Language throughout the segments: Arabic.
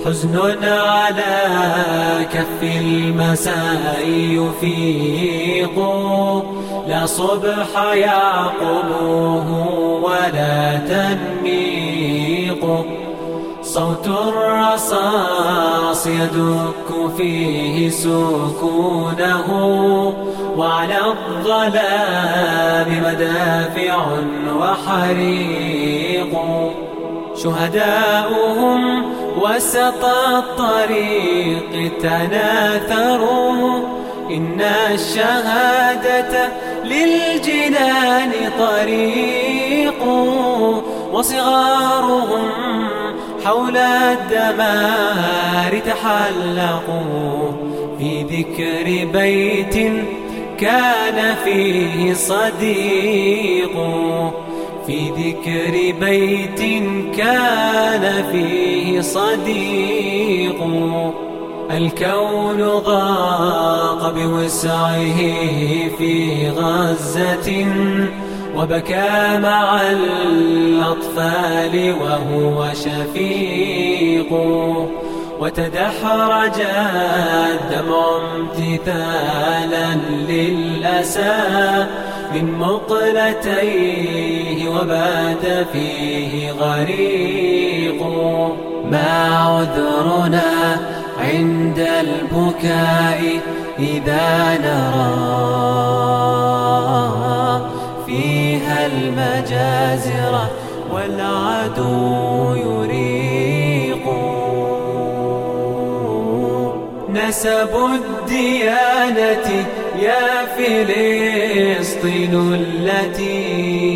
حزن على كف المساء يفيق، لا صبح يعقبه ولا تنميق. صوت الرصاص يدك فيه سكونه، وعلى الظلام مدافع وحريق. شهداؤهم وسط الطريق تناثروا، إن الشهادة للجنان طريق. وصغارهم حول الدمار تحلقوا، في ذكر بيت كان فيه صديق. في ذكر بيت كان فيه صديق. الكون ضاق بوسعه في غزة، وبكى مع الأطفال وهو شفيق. وتدحرج الدمع امتثالا للأسى من مقلتيه، وبات فيه غريق. ما عذرنا عند البكاء إذا نرى فيها المجازر والعدو يريق. نسب الديانة يا فلسطين التي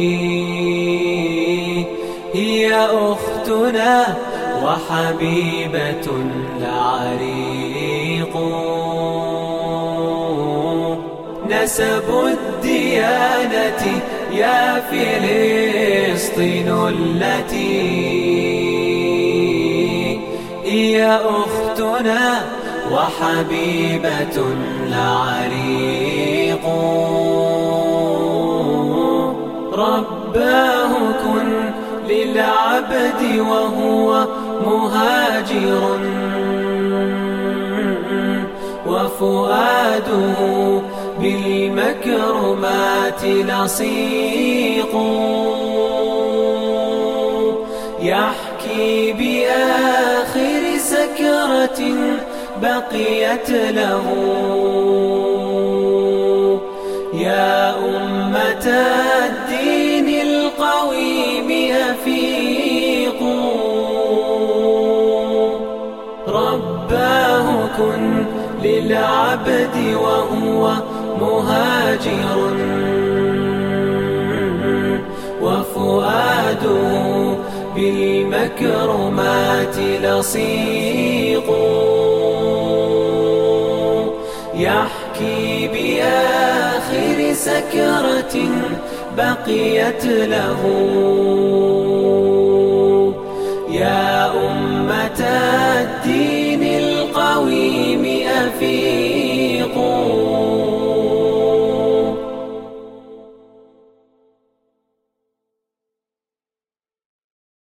هي أختنا وحبيبة العريق. نسب الديانة يا فلسطين التي هي أختنا وحبيبة العريق. رباه كن للعبد وهو مهاجر، وفؤاده بالمكرمات لصيق. يحكي بآخر سكرة بقيت له، يا أمة الدين القويم أفيقوا. رباه كن للعبد وهو مهاجر، وفؤاده بالمكرمات لصيق. يحكي بآخر سكرة بقيت له، يا أمة